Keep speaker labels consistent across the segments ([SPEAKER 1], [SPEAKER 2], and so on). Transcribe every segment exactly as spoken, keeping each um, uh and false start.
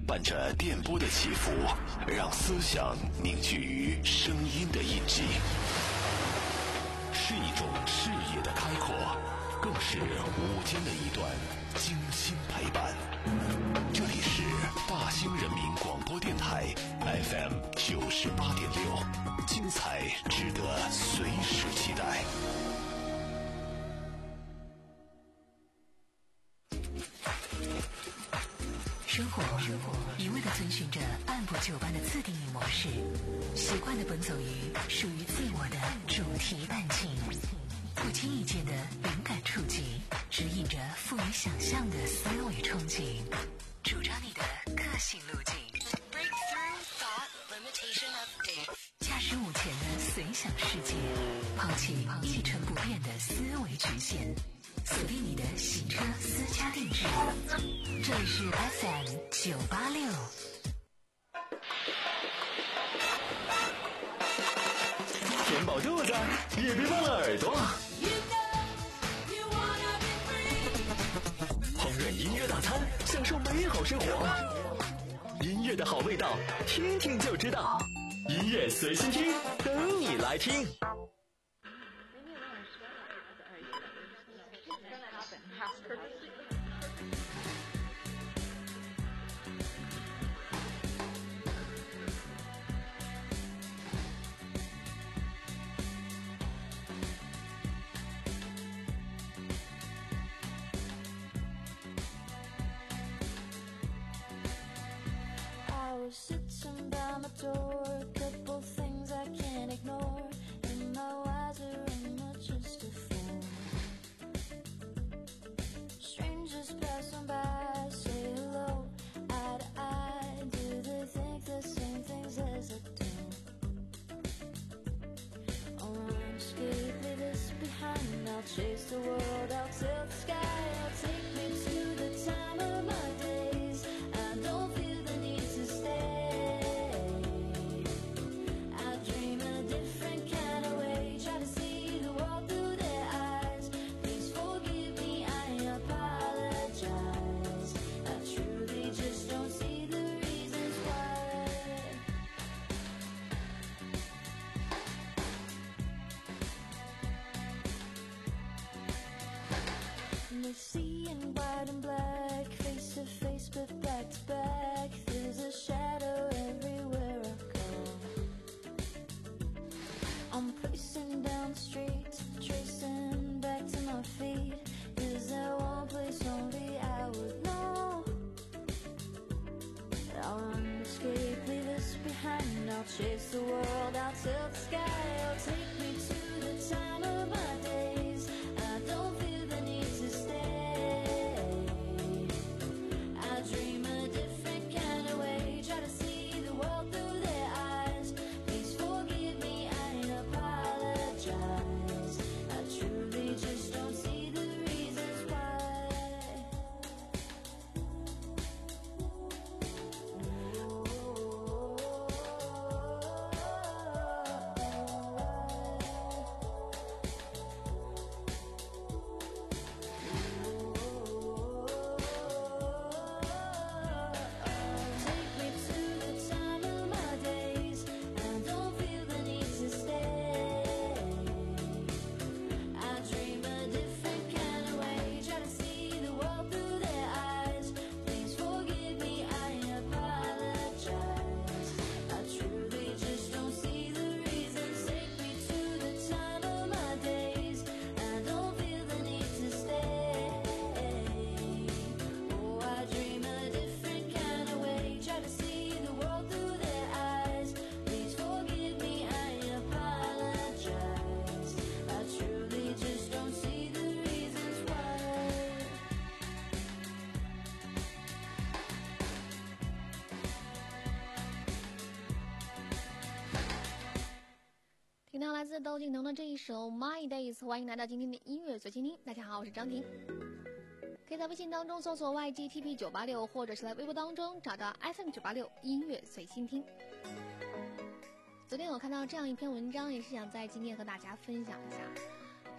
[SPEAKER 1] 伴着电波的起伏，让思想凝聚于声音的印记，是一种视野的开阔，更是午间的一段精心陪伴。这里是大兴人民广播电台 F M 九十八点六，精彩值得随时期待。
[SPEAKER 2] 生活一味地遵循着按部就班的自定义模式，习惯地奔走于属于自我的主题伴境，不经意间的灵感触及，指引着富于想象的思维憧憬，主张你的个性路径。Breakthrough thought limitation update。驾驶午前的随想世界，抛弃一成不变的思维局限，锁定你的洗车私家定制。这里是 F M 九八六。
[SPEAKER 3] 填饱肚子，也别忘了耳朵。烹饪音乐大餐，享受美好生活。音乐的好味道，听听就知道。音乐随心听，等你来听。
[SPEAKER 4] Sitting by my door, a couple things I can't ignore. Am I wiser or am I just a fool? Strangers passing by, say hello, eye to eye. Do they think the same things as I do? I wanna escape, leave this behind. I'll chase the world, I'll tilt the sky. I'll take me to the time of my days. I don't feel the need to stay. Seeing white and black, face to face but back to back. There's a shadow everywhere I go. I'm pacing down the street, tracing back to my feet. Is there one place only I would know? I wanna escape, leave this behind. I'll chase the world, I'll tilt the sky. I'll take me to the time of my days. I don't feel the need to stay. Dream a different kind of way, try to see the world through their eyes. Please forgive me, I apologize. I truly just don't see the reasons why.
[SPEAKER 5] 听到来自窦靖童的这一首 My Days， 欢迎来到今天的音乐随心听。大家好，我是张婷，可以在微信当中搜索 Y G T P 九八六， 或者是在微博当中找到 F M 九八六 音乐随心听。昨天我看到这样一篇文章，也是想在今天和大家分享一下。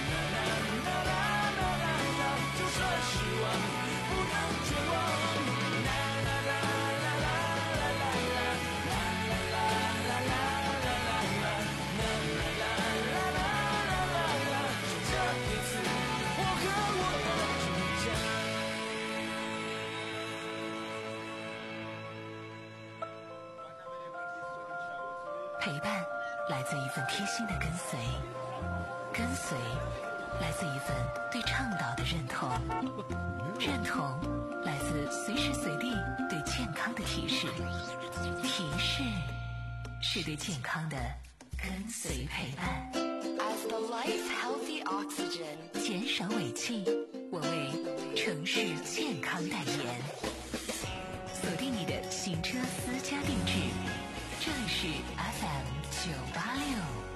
[SPEAKER 2] 陪伴来自一份贴心的跟随，跟随来自一份对倡导的认同，认同来自随时随地对健康的提示，提示是对健康的跟随陪伴。
[SPEAKER 6] As the life healthy oxygen，
[SPEAKER 2] 减少尾气，我为城市健康代言。锁定你的行车私家定制，这里是 F M 九八六。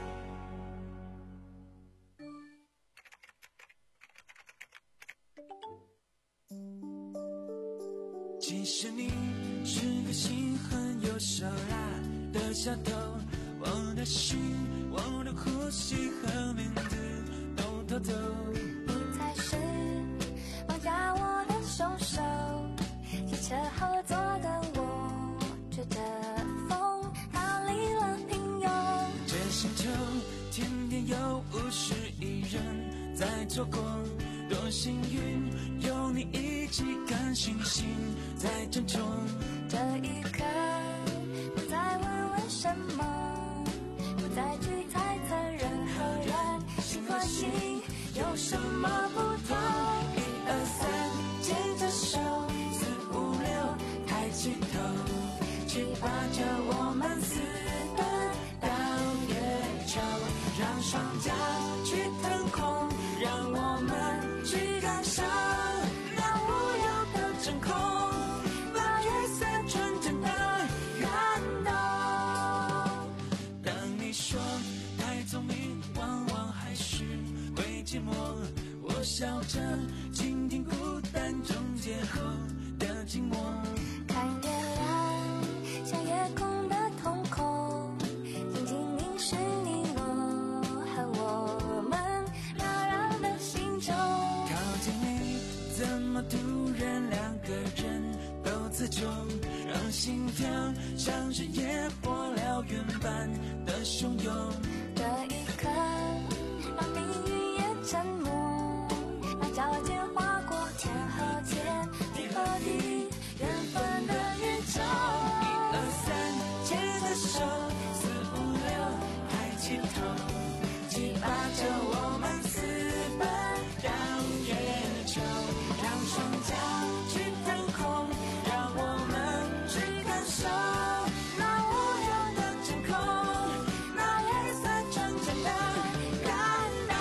[SPEAKER 7] 其实你是个心狠又手辣的小偷，我的心，我的呼吸和名字都偷走。
[SPEAKER 4] 你才是绑架我的凶手，汽车后座的我吹着风逃离了平庸。
[SPEAKER 7] 这星球天天有五十亿人在错过，多幸运有你一起看星星在争宠。
[SPEAKER 4] 这一刻不再问为什么，不再去猜测人和人心和心有什么不同。一二三，牵着手，四五六，抬起头，七八九，我们私奔到月球，让双脚去腾空，让我们去感受那无忧的真空，那夜色纯真的感动。
[SPEAKER 7] 当你说太聪明往往还是会寂寞，我笑着倾听孤单中结合的寂寞。
[SPEAKER 4] 看月亮像夜空的瞳孔，静静凝视你我和我们缭绕的心中。
[SPEAKER 7] 靠近你怎么突然两个人都自重，让心跳像是野火燎原般的汹涌。
[SPEAKER 4] 这一刻让命运也沉默，那交界划过天和天，地和地，缘分的宇宙。
[SPEAKER 7] 一二三，牵着手，四五六，抬起头，七八九，我们私奔到月球，让双脚去腾空，让我们去感受那无忧的真空，那夜色纯真的感动。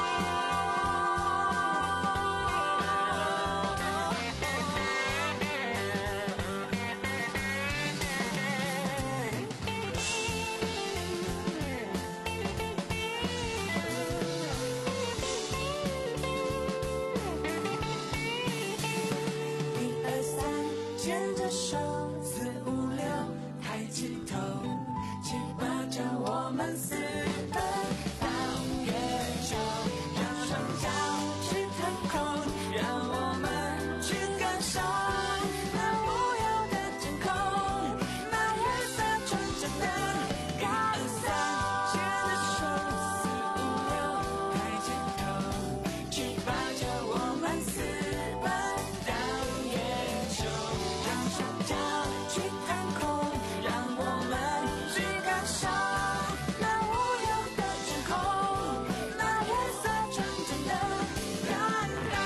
[SPEAKER 7] 一二三，牵着手，四五六，抬起头，七八九，我们私奔到月球，让双脚去腾空，让我们去感受那无忧的真空，那夜色纯真的感受。牵着手，四五六，抬起头，七八九，我们私奔到月球，让双脚去腾空，让我们去感受那无忧的真空，那夜色纯真的感动。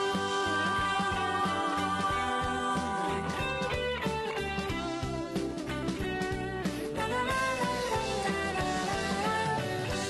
[SPEAKER 7] 啦啦啦啦啦啦啦。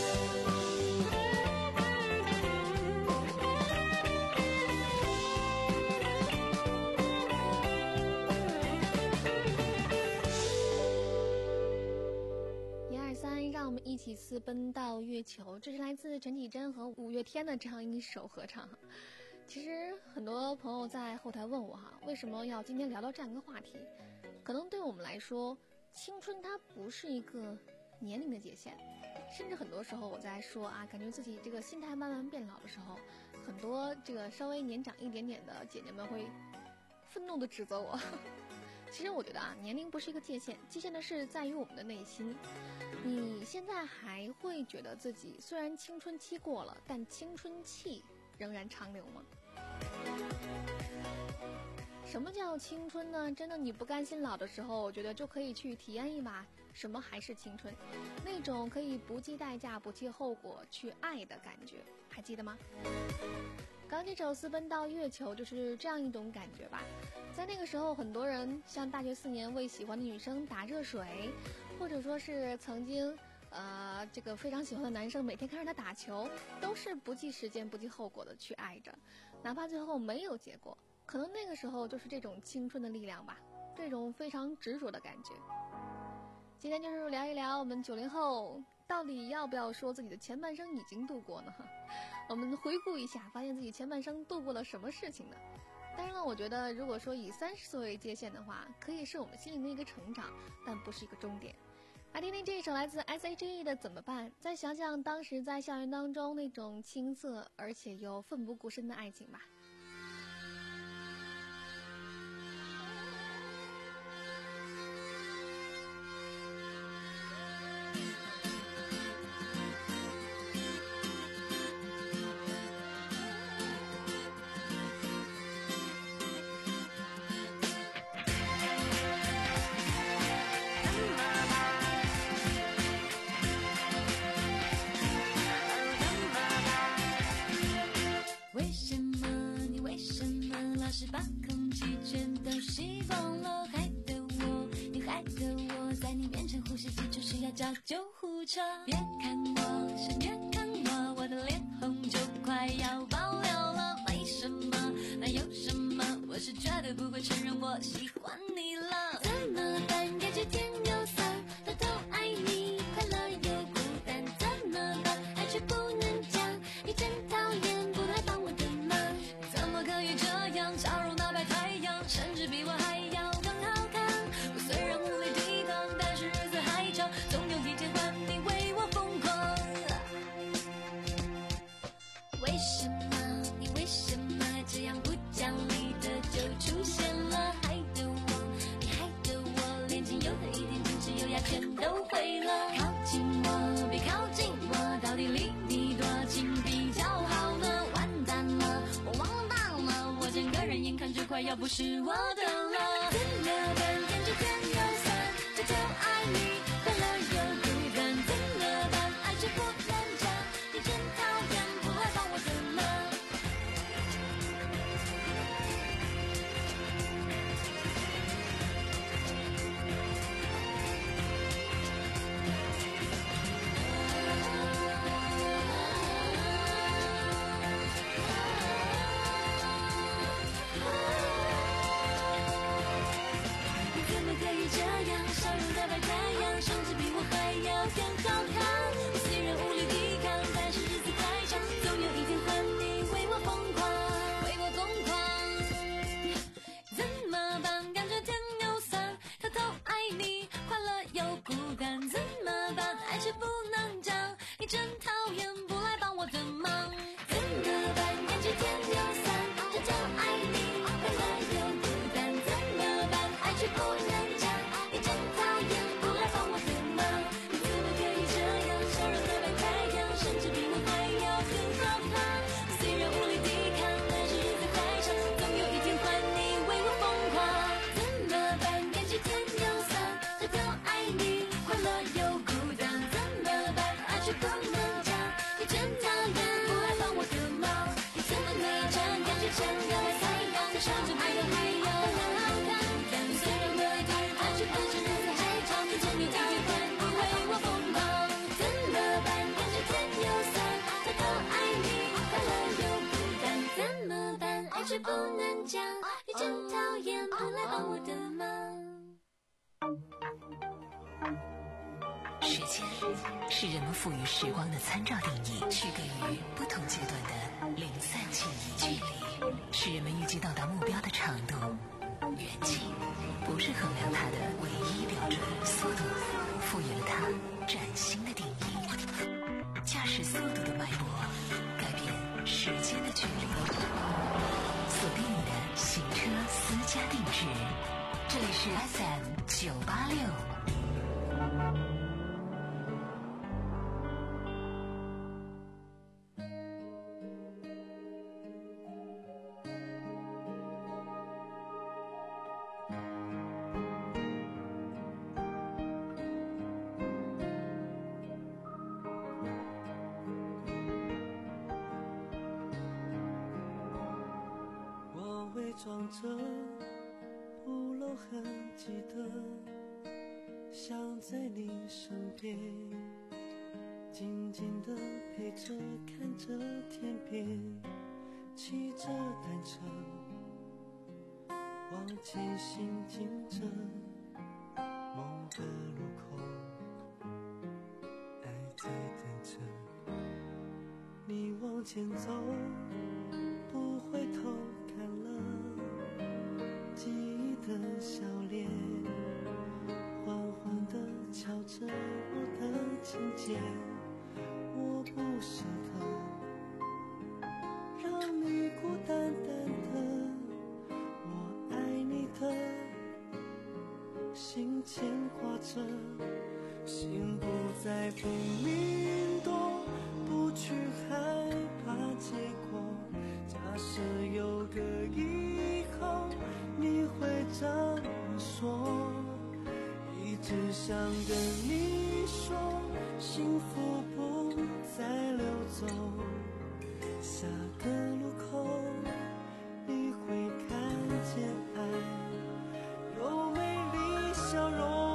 [SPEAKER 5] 一二三，让我们一起私奔到月球。这是来自陈绮贞和五月天的这样一首合唱。其实很多朋友在后台问我哈，为什么要今天聊聊这样一个话题？可能对我们来说，青春它不是一个年龄的界限，甚至很多时候我在说啊，感觉自己这个心态慢慢变老的时候，很多这个稍微年长一点点的姐姐们会愤怒地指责我。其实我觉得啊，年龄不是一个界限，界限的是在于我们的内心。你现在还会觉得自己虽然青春期过了，但青春气仍然长流吗？什么叫青春呢？真的，你不甘心老的时候，我觉得就可以去体验一把什么还是青春，那种可以不计代价不计后果去爱的感觉，还记得吗？刚这首私奔到月球就是这样一种感觉吧。在那个时候，很多人像大学四年为喜欢的女生打热水，或者说是曾经呃这个非常喜欢的男生每天看着他打球，都是不计时间不计后果的去爱着，哪怕最后没有结果，可能那个时候就是这种青春的力量吧，这种非常执着的感觉。今天就是聊一聊我们九零后到底要不要说自己的前半生已经度过呢？我们回顾一下，发现自己前半生度过了什么事情呢？当然了，我觉得如果说以三十岁为界限的话，可以是我们心灵的一个成长，但不是一个终点。来听听这一首来自 S H E 的怎么办，再想想当时在校园当中那种青涩而且又奋不顾身的爱情吧。
[SPEAKER 4] 是把空气全都吸光了，害得我，你害得我在你面前呼吸急促需要叫救护车。别看我，先别看我，我的脸红就快要爆掉了。为什么？那有什么？我是绝对不会承认我喜欢你了。怎么办？感觉天有色，偷偷爱你，快乐又孤单。怎么办？爱却不能讲，你真讨厌，不来帮我的忙。怎么可以这样？笑容打败太阳，甚至比我还要更好看。我虽然无力抵抗，但是日子还长，总有一天换你为我疯狂。为什么？你为什么这样不讲理的就出现了？害得我，你害得我，连仅有的一点坚持优雅全都毁了。靠近我，别靠近我，到底离你多近比较好呢？完蛋了，我忘了大了，我整个人眼看就快要不是我的了。怎么办？感觉甜又酸，偷偷爱你，快乐又孤单。怎么办？爱却不能讲，你真讨厌，不来帮我的忙。不能讲，你真讨厌，不来帮我的忙。
[SPEAKER 2] 时间是人们赋予时光的参照定义，区隔于不同阶段的零散记忆。距离是人们预计到达目标的长度，远近不是衡量它的唯一标准。速度赋予了它崭新的定义，驾驶速度的脉搏改变时间的距离。锁定你的行车私家定制，这里是 F M 九八六。
[SPEAKER 7] 装着不露痕迹的，想在你身边，静静地陪着，看着天边，骑着单车，往前行进着，某个路口，爱在等着你往前走，不回头看了记忆的笑脸，缓缓地敲着我的琴键，我不舍得让你孤单单的，我爱你的心牵挂着，心不再拼命躲，不去害怕结果，假设有个以后你会这么说，一直想跟你说，幸福不再溜走，下个路口你会看见爱有美丽笑容，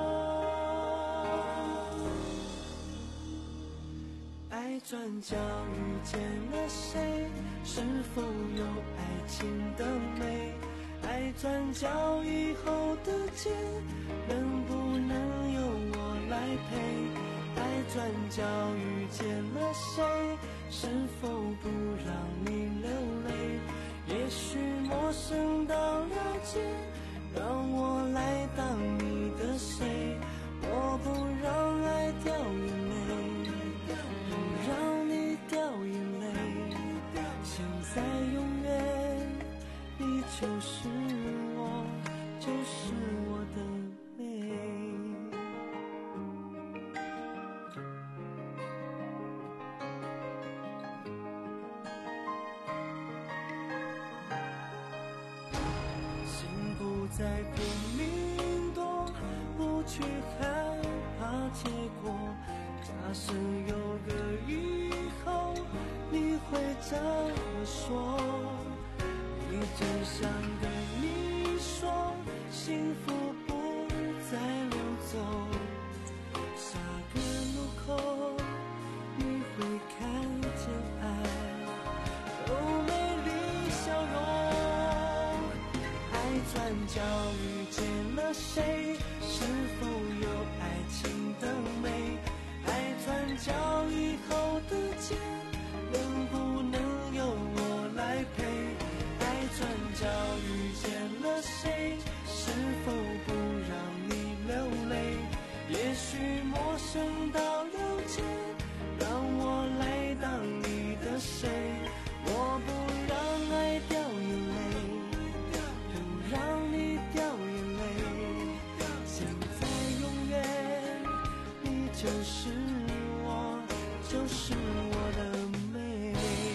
[SPEAKER 7] 爱转角遇见了谁，是否有爱情的美，爱转角以后的街，能不能由我来陪，爱转角遇见了谁，是否不让你流泪，也许陌生到了解，让我来当你的谁，我不让爱掉眼泪，不让你掉眼泪，现在永远你就是我，就是我的美。心不再拼命躲，不去害怕结果，假设有个以后你会这么说，一直想跟你说，幸福不再溜走，下个路口你会看见爱有美丽笑容，爱转角遇见了谁，是否有爱情的美，爱转角以后的街，能不能由我来陪，爱转角遇见了谁，是否不让你流泪，也许陌生到了解，让我来当你的谁，我不让爱掉眼泪，不让你掉眼泪，现在永远你就是我，就是我的美，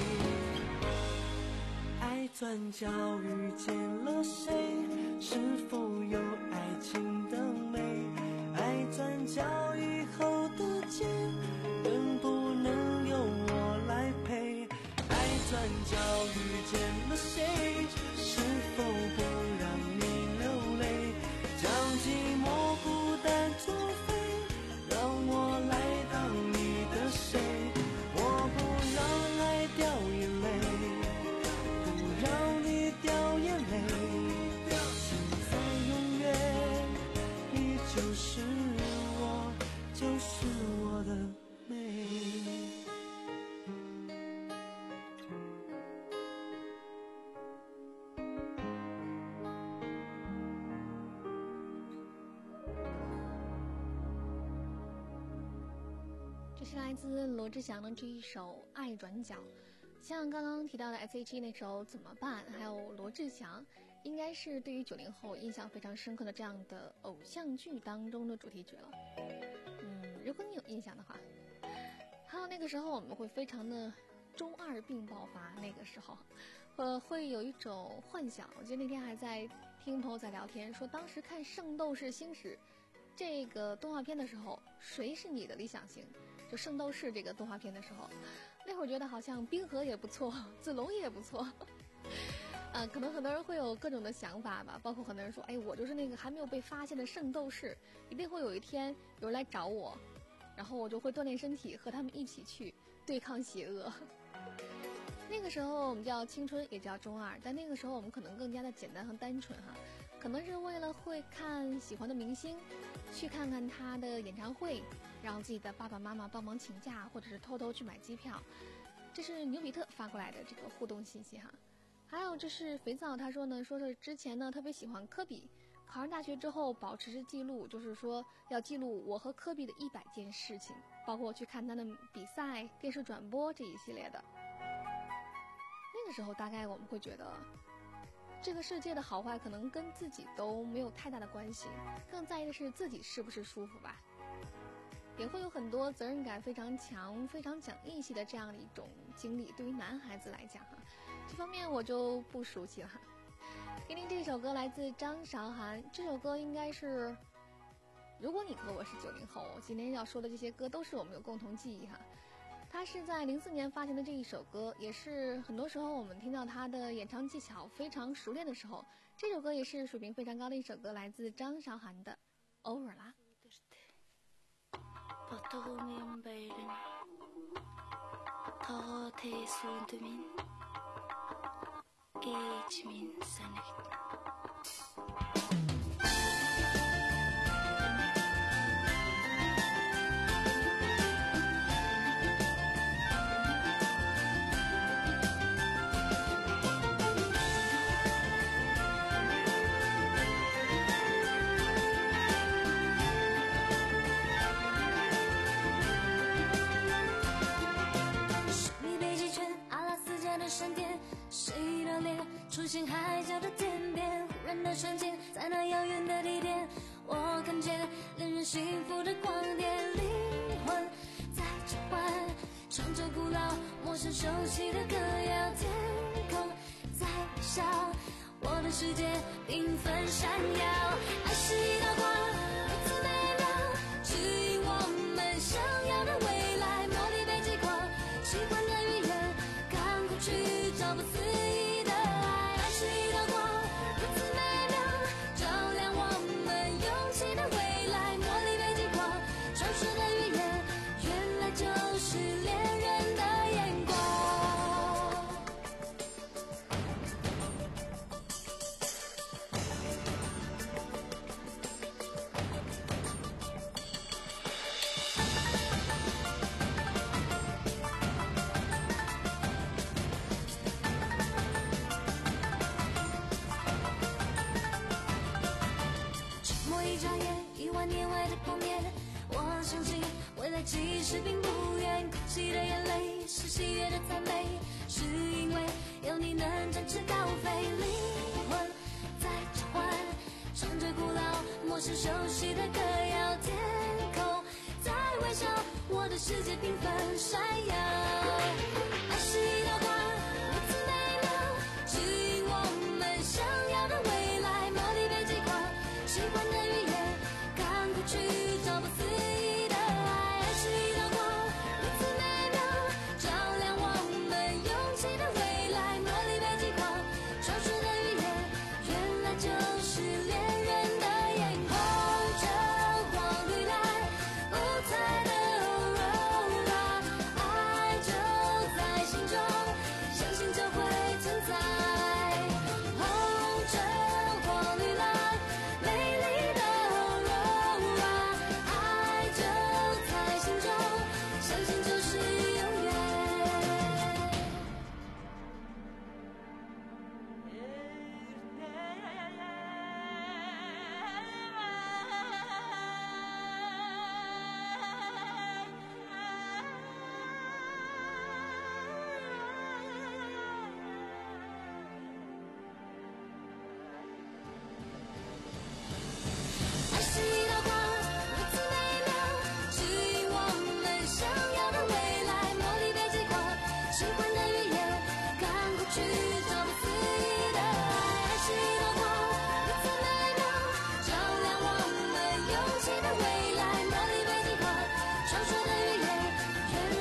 [SPEAKER 7] 爱转角遇见了谁，是否有爱情的美，爱转角以后的街，能不能由我来陪，爱转角遇见了谁，是否不让你流泪，将寂寞孤单作废，让我来当你的谁，我不让爱掉眼泪，不让你掉眼泪，现在永远你就是我，就是我的美。
[SPEAKER 5] 这是来自罗志祥的这一首《爱转角》，像刚刚提到的 S H E 那首《怎么办》，还有罗志祥，应该是对于九零后印象非常深刻的这样的偶像剧当中的主题曲了。嗯，如果你有印象的话，还有那个时候我们会非常的中二病爆发，那个时候，呃，会有一种幻想。我记得那天还在听朋友在聊天，说当时看《圣斗士星矢》这个动画片的时候，谁是你的理想型？就《圣斗士》这个动画片的时候，那会儿觉得好像冰河也不错，子龙也不错。 呃，可能很多人会有各种的想法吧，包括很多人说，哎，我就是那个还没有被发现的圣斗士，一定会有一天有人来找我，然后我就会锻炼身体，和他们一起去对抗邪恶。那个时候我们叫青春，也叫中二，但那个时候我们可能更加的简单和单纯哈，可能是为了会看喜欢的明星，去看看他的演唱会，让自己的爸爸妈妈帮忙请假，或者是偷偷去买机票。这是牛比特发过来的这个互动信息哈。还有这是肥皂，他说呢，说是之前呢特别喜欢科比，考上大学之后保持记录，就是说要记录我和科比的一百件事情，包括去看他的比赛、电视转播这一系列的。那个时候大概我们会觉得，这个世界的好坏可能跟自己都没有太大的关系，更在意的是自己是不是舒服吧。也会有很多责任感非常强、非常讲义气的这样的一种经历，对于男孩子来讲哈，这方面我就不熟悉了。听听这首歌来自张韶涵，这首歌应该是，如果你和我是九零后，今天要说的这些歌都是我们有共同记忆哈。他是在零四年发行的这一首歌，也是很多时候我们听到他的演唱技巧非常熟练的时候，这首歌也是水平非常高的一首歌，来自张韶涵的《偶尔啦》。
[SPEAKER 4] 버터우면 밝은 더 대수두민 이지민 산액 出现海角的天边，忽然的瞬间，在那遥远的地点，我看见令人幸福的光点，灵魂在召唤，唱着古老陌生熟悉的歌谣，天空在微笑，我的世界缤纷闪耀，爱是一道光，如此美妙，指引我们想要的未来，茉莉被击垮，喜欢的语言，赶快去找不思议。 其实并不远，哭泣的眼泪是喜悦的赞美，是因为有你能展翅高飞，灵魂在召唤，唱着古老陌生熟悉的歌谣，天空在微笑，我的世界缤纷闪耀，爱是一道光，如此美妙，指引我们想要的未来，茉莉被击垮，喜欢的语言，赶快去找不思议。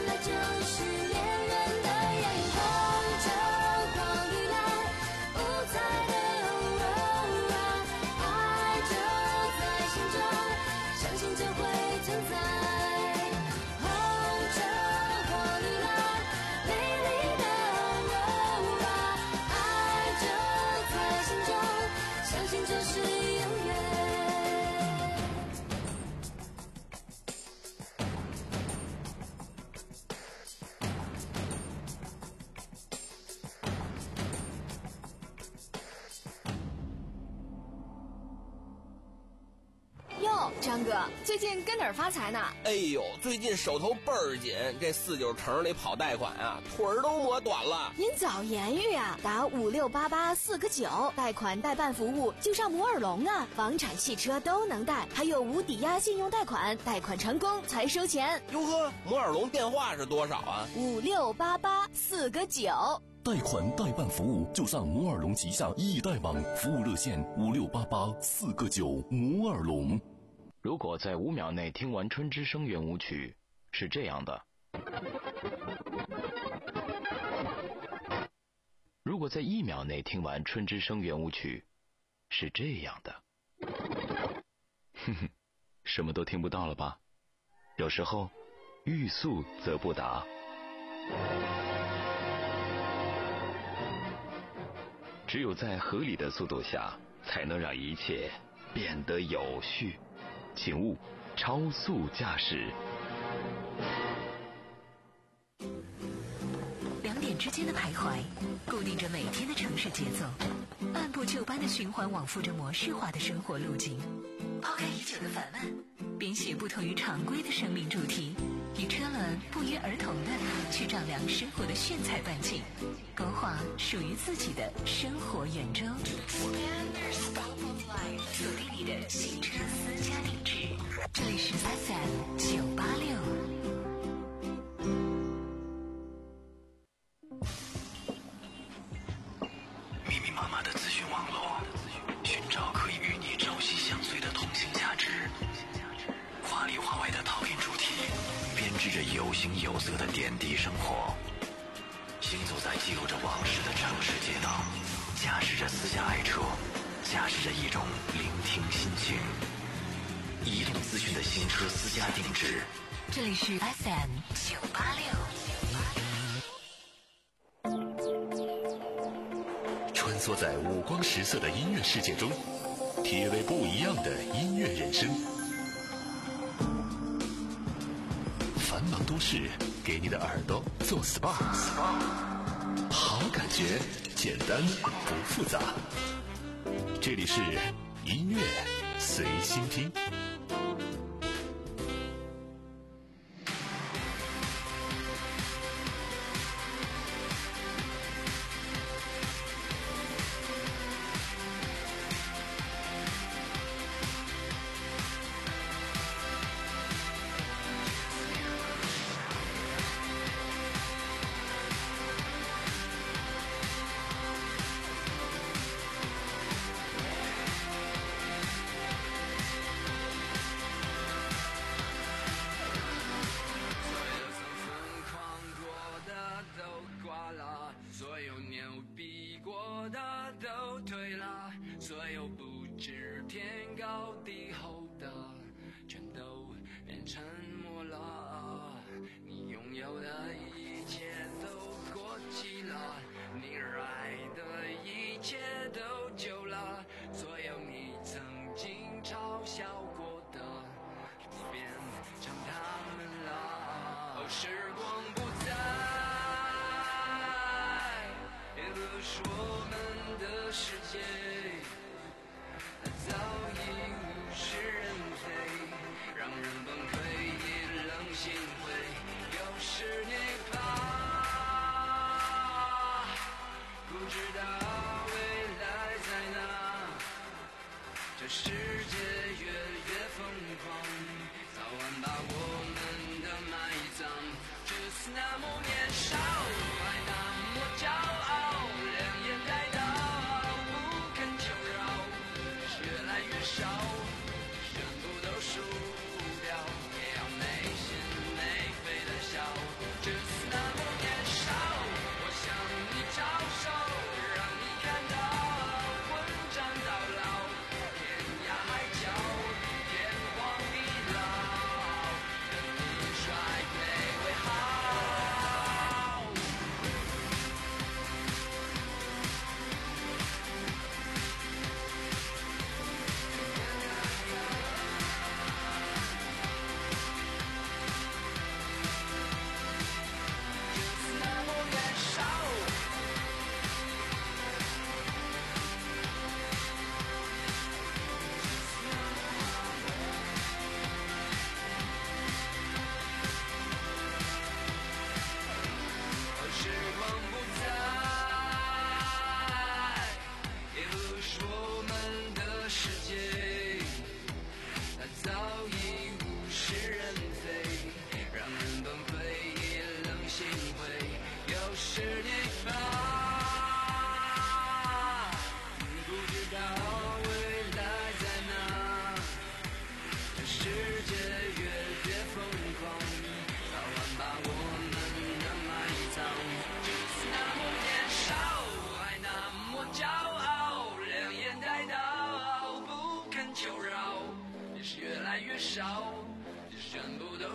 [SPEAKER 4] 在
[SPEAKER 8] 哟，张哥，最近跟哪儿发财呢？
[SPEAKER 9] 哎呦，最近手头倍儿紧，这四九城里跑贷款啊，腿儿都磨短了。
[SPEAKER 8] 您早言语啊，打五六八八四个九，贷款代办服务就上摩尔龙啊，房产、汽车都能贷，还有无抵押信用贷款，贷款成功才收钱。
[SPEAKER 9] 哟呵，摩尔龙电话是多少啊？
[SPEAKER 8] 五六八八四个九。
[SPEAKER 1] 贷款代办服务就上摩尔龙旗下易贷网，服务热线五六八八四个九。摩尔龙。
[SPEAKER 10] 如果在五秒内听完《春之声》圆舞曲，是这样的；如果在一秒内听完《春之声》圆舞曲，是这样的。哼哼，什么都听不到了吧？有时候，欲速则不达。只有在合理的速度下，才能让一切变得有序。请勿超速驾驶。
[SPEAKER 2] 两点之间的徘徊，固定着每天的城市节奏，按部就班的循环往复着模式化的生活路径。抛开已久的烦闷，编写不同于常规的生命主题，与车轮不约而同的去丈量生活的炫彩半径，勾画属于自己的生活圆周。锁定你的新车私家定制，这里是 F M 九八六。
[SPEAKER 1] 密密麻麻的资讯网络，寻找可以与你朝夕相随的同性价值。华里华外的讨厌主题，编织着有形有色的点滴生活。行走在记录着往事的城市街道，驾驶着私家爱车，驾驶着一种聆听心情。移动资讯的新车私家定制，
[SPEAKER 2] 这里是 F M 九八六。
[SPEAKER 1] 穿梭在五光十色的音乐世界中，体味不一样的音乐人生。繁忙都市给你的耳朵做 S P A， 好感觉，简单不复杂。这里是音乐随心听。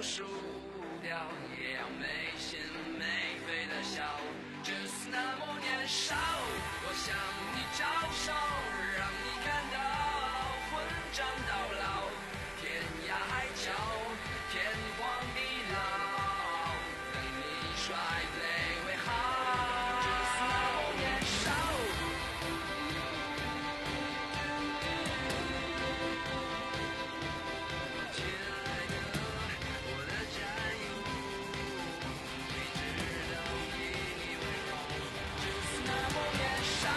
[SPEAKER 7] 输掉，也要没心没肺的笑，只是那么年少。我向你招手，让你看到混账到老，天涯海角，天荒地老，等你衰累为好。只是那么年少。亲爱的，我的战友，一直都以你为荣，就是那么年少。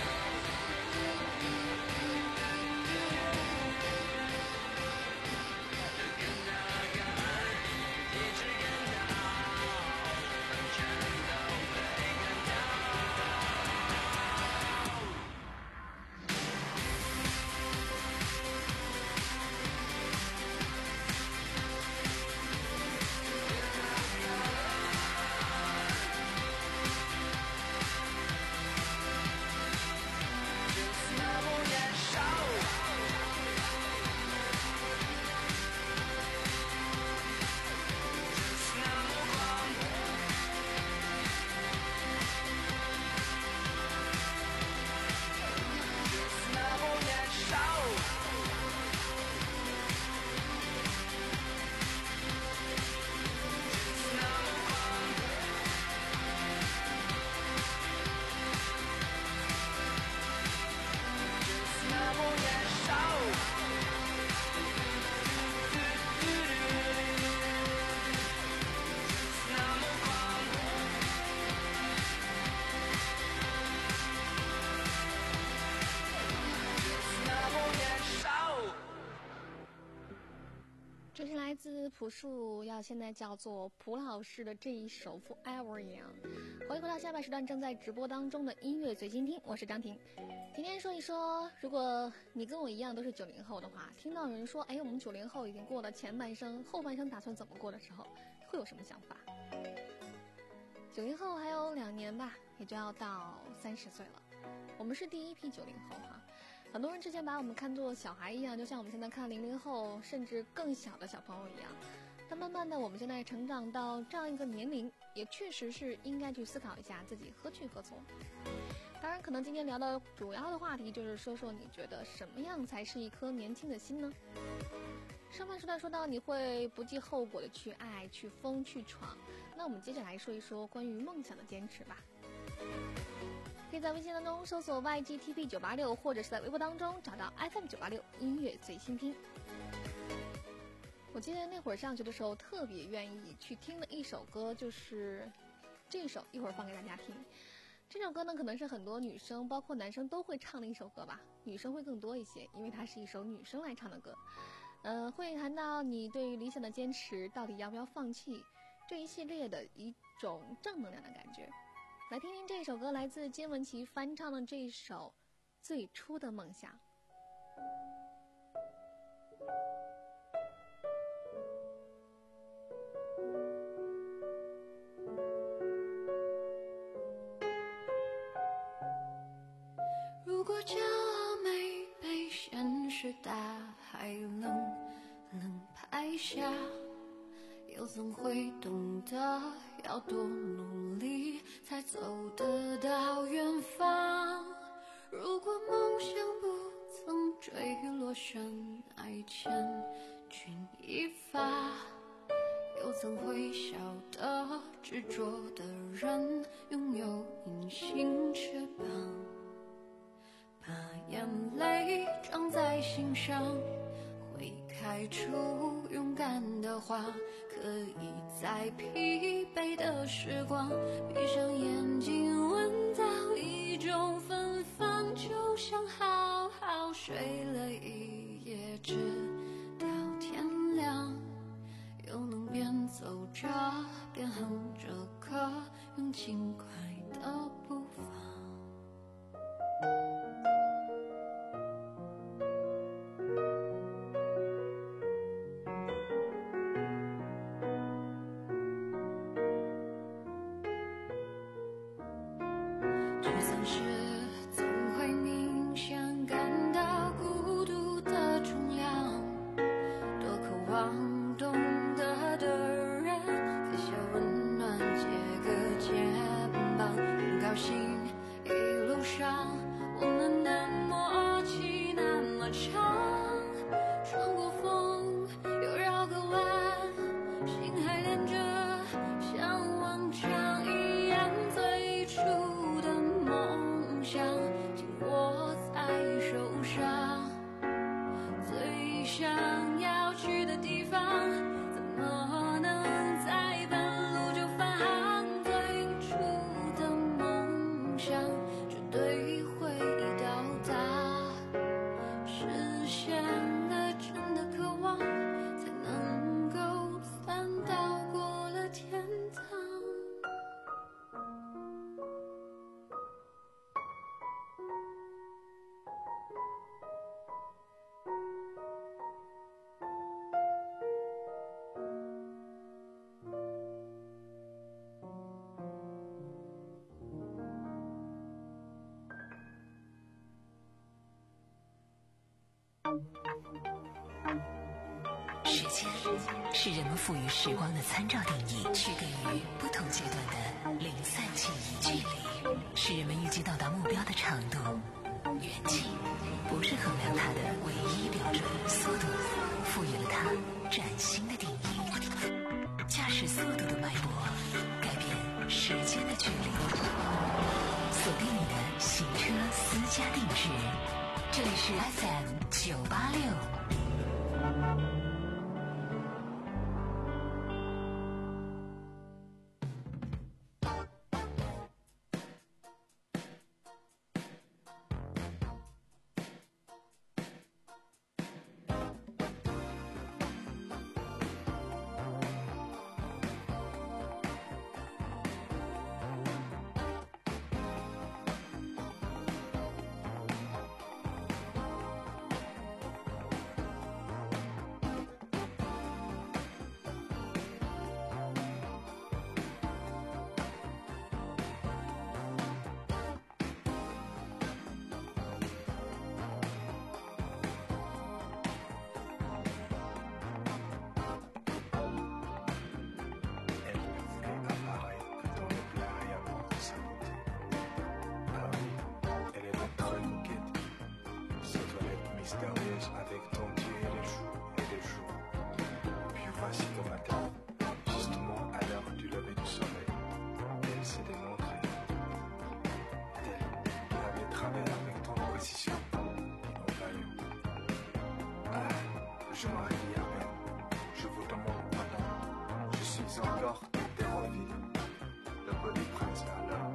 [SPEAKER 7] 这跟那个，一直跟到，全都被看到。就是那么年少。就是那么狂。就是那么年少。就是那么狂。就是那么年少。就是那么狂。就是那么年少。
[SPEAKER 5] 这是来自朴树，要现在叫做蒲老师的这一首《Forever Young》。欢迎回到下半时段正在直播当中的音乐随心听，我是张婷。今天说一说，如果你跟我一样都是九零后的话，听到有人说，哎，我们九零后已经过了前半生，后半生打算怎么过的时候，会有什么想法？九零后还有两年吧，也就要到三十岁了。我们是第一批九零后哈。很多人之前把我们看作小孩一样，就像我们现在看零零后甚至更小的小朋友一样。但慢慢的，我们现在成长到这样一个年龄，也确实是应该去思考一下自己何去何从。当然，可能今天聊的主要的话题就是说说你觉得什么样才是一颗年轻的心呢？上半时段说到你会不计后果的去爱、去疯、去闯，那我们接着来说一说关于梦想的坚持吧。可以在微信当中搜索 Y G T P 九八六，或者是在微博当中找到 F M 九八六音乐最新听。我记得那会儿上学的时候特别愿意去听的一首歌就是这一首，一会儿放给大家听。这首歌呢可能是很多女生包括男生都会唱的一首歌吧，女生会更多一些，因为它是一首女生来唱的歌。呃，会谈到你对于理想的坚持到底要不要放弃，这一系列的一种正能量的感觉。来听听这首歌，来自金玟岐翻唱的这一首《最初的梦想》。
[SPEAKER 4] 如果骄傲没被现实大海冷冷拍下，又怎会懂得要多努力才走得到远方？如果梦想不曾坠落深爱千钧一发，又怎会晓得执着的人拥有隐形翅膀？把眼泪装在心上，会开出勇敢的花，可以在疲惫的时光闭上眼睛闻到一种芬芳，就像好好睡了一夜直到天亮，又能边走着边哼着歌，用轻快的步伐。懂得的看着像往常一样最初的梦想紧握在手上，最想要去的地方，怎么能在半路就返航？最初的梦想绝对会到达，实现了真的渴望，才能够算到过了天堂。
[SPEAKER 2] 时间是人们赋予时光的参照定义，区隔于不同阶段的零散记忆。距离是人们预计到达目标的长度，远近不是衡量它的唯一标准，速度赋予了它崭新的定义。驾驶速度的脉搏，改变时间的距离。锁定你的行车私家定制，这里是 F M 九八六。
[SPEAKER 11] mystérieuse avec ton Dieu et les jours et les jours. Puis voici qu'au matin, justement à l'heure du lever du soleil, elle s'est démontrée. Elle qui avait travaillé avec tant de précision et compagnon. Ah, je me réveille à peine, je vous demande pardon. Je suis encore déroville, le petit prince alors.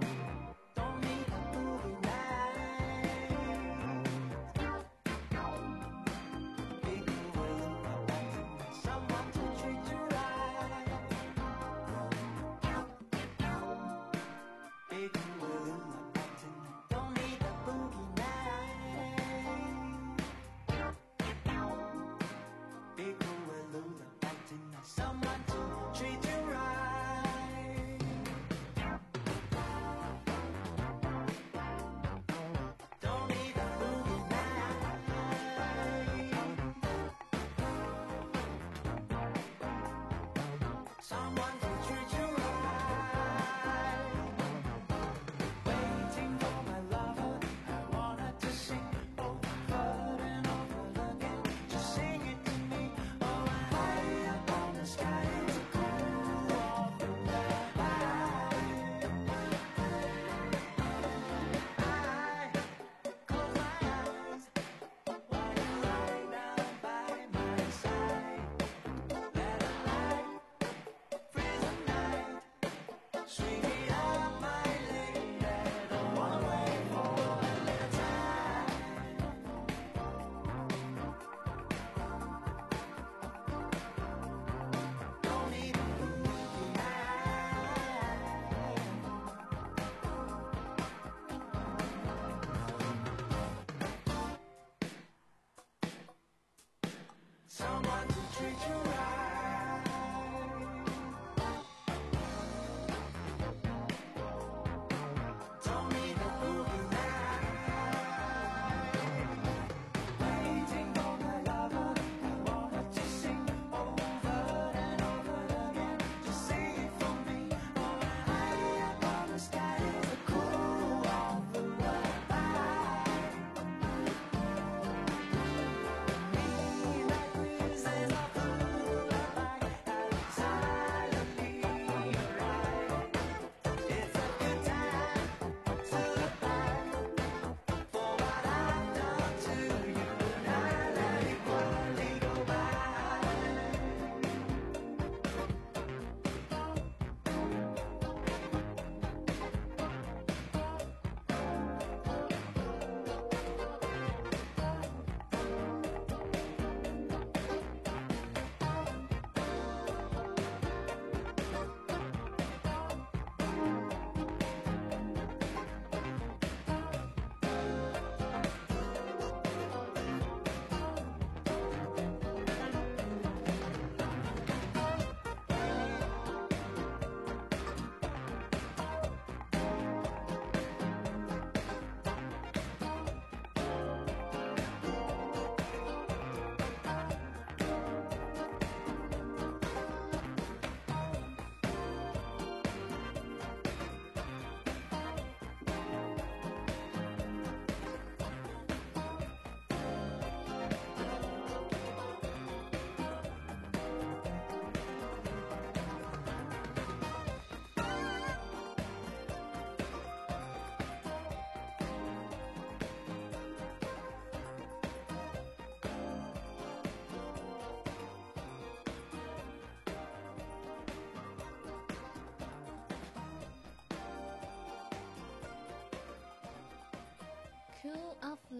[SPEAKER 7] Someone to treat you right.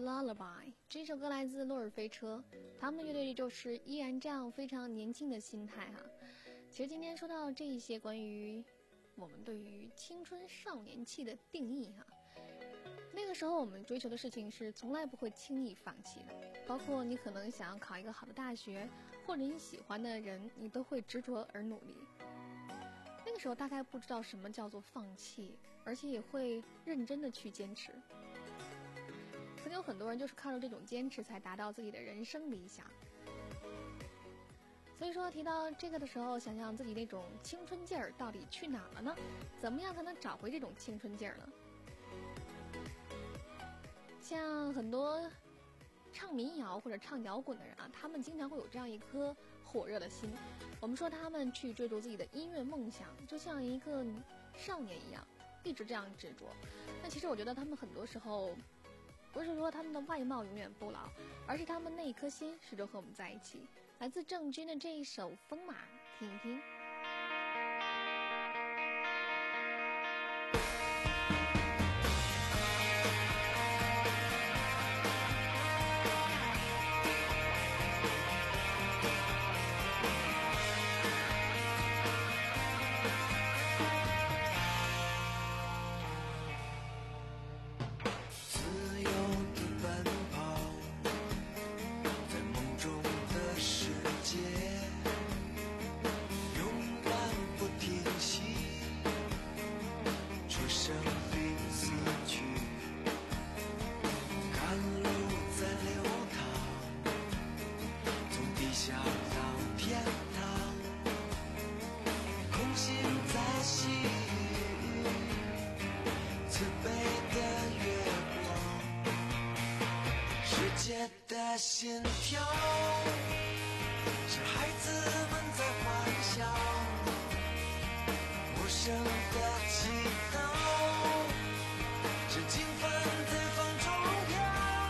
[SPEAKER 5] Lullaby 这首歌来自洛尔飞车，他们的乐队就是依然这样非常年轻的心态哈。其实今天说到这一些关于我们对于青春少年气的定义哈，那个时候我们追求的事情是从来不会轻易放弃的，包括你可能想要考一个好的大学，或者你喜欢的人，你都会执着而努力。那个时候大概不知道什么叫做放弃，而且也会认真的去坚持。可能有很多人就是靠着这种坚持才达到自己的人生理想。所以说提到这个的时候，想想自己那种青春劲儿到底去哪了呢？怎么样才能找回这种青春劲儿呢？像很多唱民谣或者唱摇滚的人啊，他们经常会有这样一颗火热的心。我们说他们去追逐自己的音乐梦想，就像一个少年一样，一直这样执着。那其实我觉得他们很多时候不是说他们的外貌永远不老，而是他们那一颗心始终和我们在一起。来自郑钧的这一首《风马》，听一听。
[SPEAKER 7] 的心跳是孩子们在欢笑，无声的祈祷是经幡在风中飘，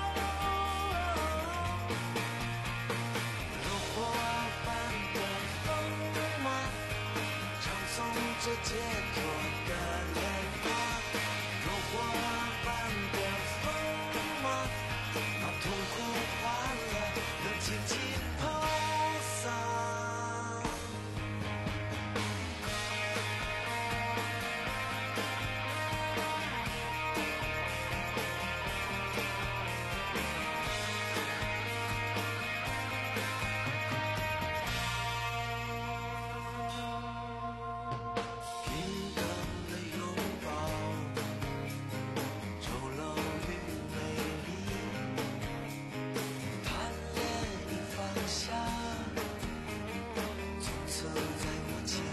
[SPEAKER 7] 如火般的风马唱诵着解脱的莲花，如火般的风马把痛苦欢乐都轻轻抛洒。平等的拥抱，丑陋与美丽，贪恋已放下，从此在我前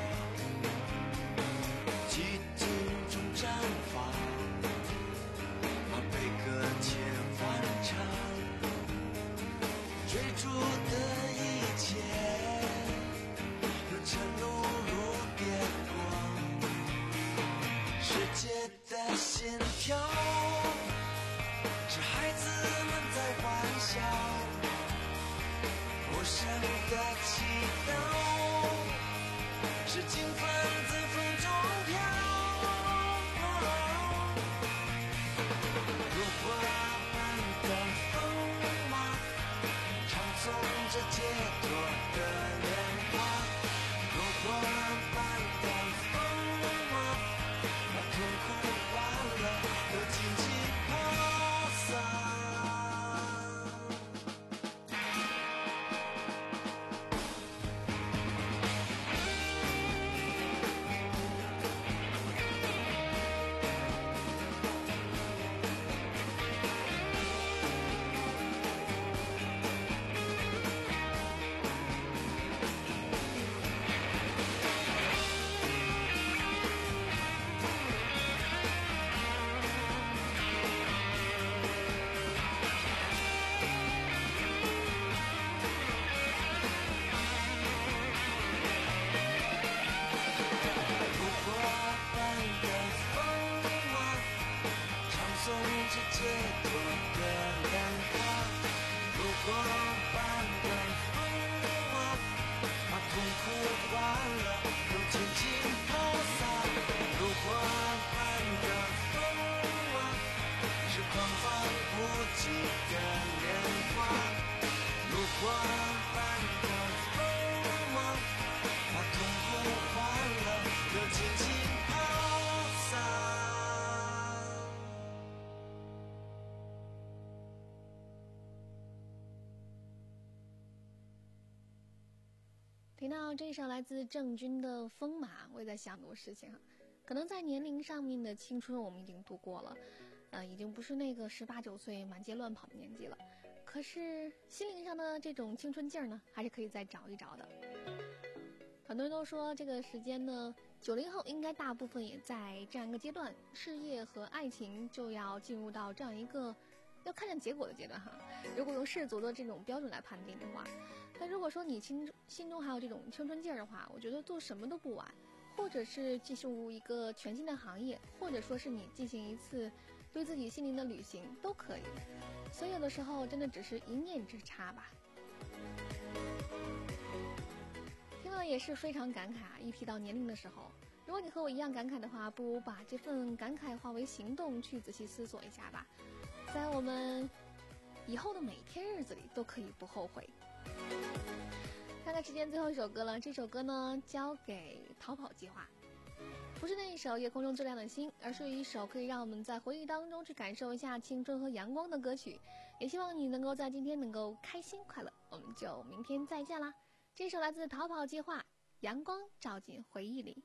[SPEAKER 7] 方，寂静中绽放，把悲歌千万场，追逐的一切沉入如电光，世界的心跳是孩子们在欢笑，无声的祈祷是经幡在风中飘，如火般的风马唱诵着解脱的莲花，如火般的风马把痛苦欢乐都轻轻抛洒。如火般的风马唱诵着解脱的莲花，如火般的风马把痛苦欢乐都轻轻抛洒，如火般的风马是狂放不羁
[SPEAKER 5] 到这一首来自郑钧的《风马》，我也在想很多事情哈。可能在年龄上面的青春我们已经度过了，呃，已经不是那个十八九岁满街乱跑的年纪了。可是心灵上的这种青春劲儿呢，还是可以再找一找的。很多人都说这个时间呢，九零后应该大部分也在这样一个阶段，事业和爱情就要进入到这样一个要看见结果的阶段哈。如果用世俗的这种标准来判定的话，那如果说你心心中还有这种青春劲儿的话，我觉得做什么都不晚，或者是进入一个全新的行业，或者说是你进行一次对自己心灵的旅行都可以。所以有的时候真的只是一念之差吧。听了也是非常感慨啊！一提到年龄的时候，如果你和我一样感慨的话，不如把这份感慨化为行动，去仔细思索一下吧。在我们以后的每一天日子里，都可以不后悔。看看时间，最后一首歌了。这首歌呢，交给逃跑计划。不是那一首夜空中最亮的星，而是一首可以让我们在回忆当中去感受一下青春和阳光的歌曲。也希望你能够在今天能够开心快乐。我们就明天再见啦！这首来自逃跑计划，阳光照进回忆里。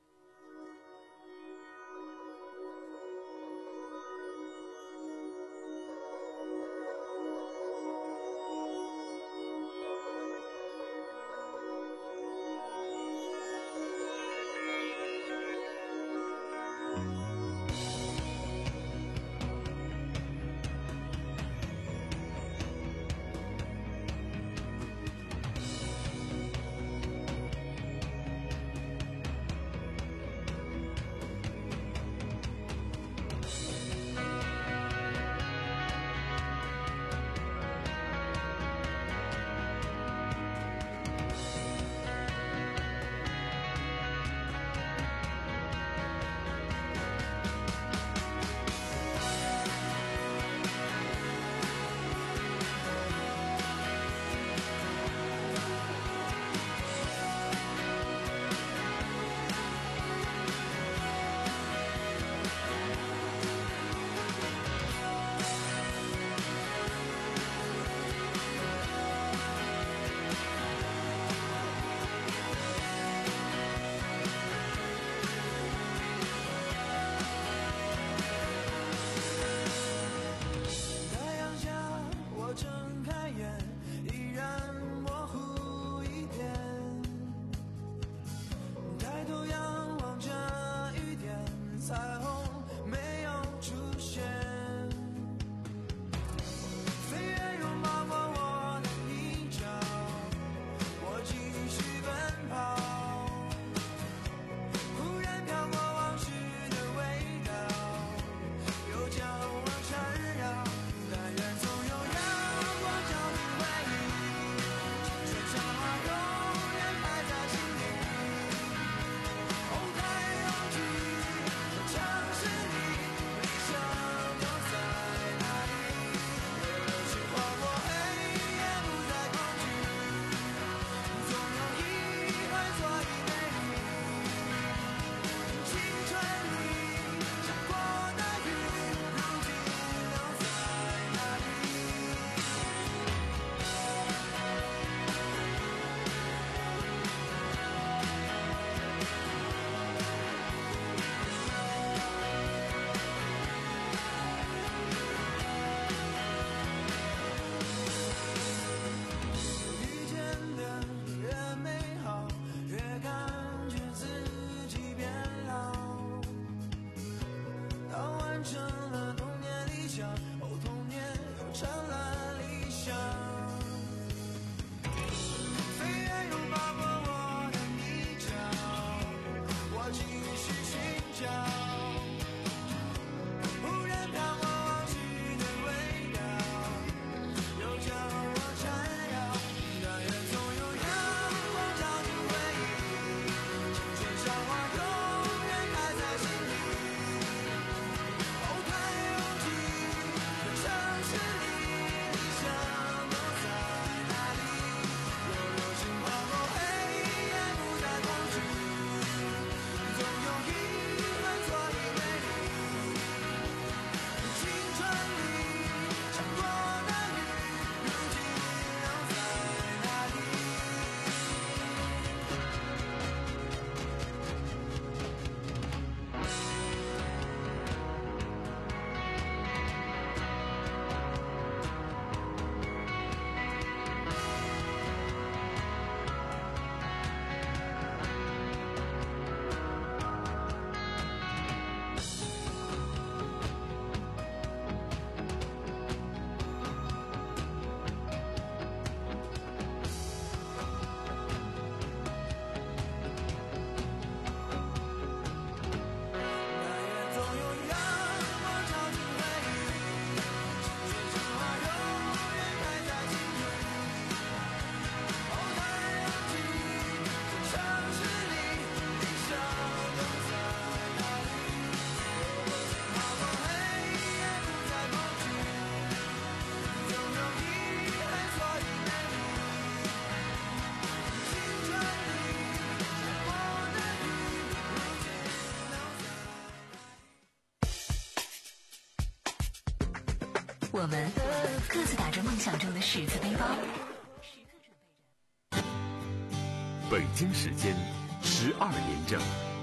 [SPEAKER 2] 我们各自打着梦想中的十字背包。
[SPEAKER 12] 北京时间十二点整。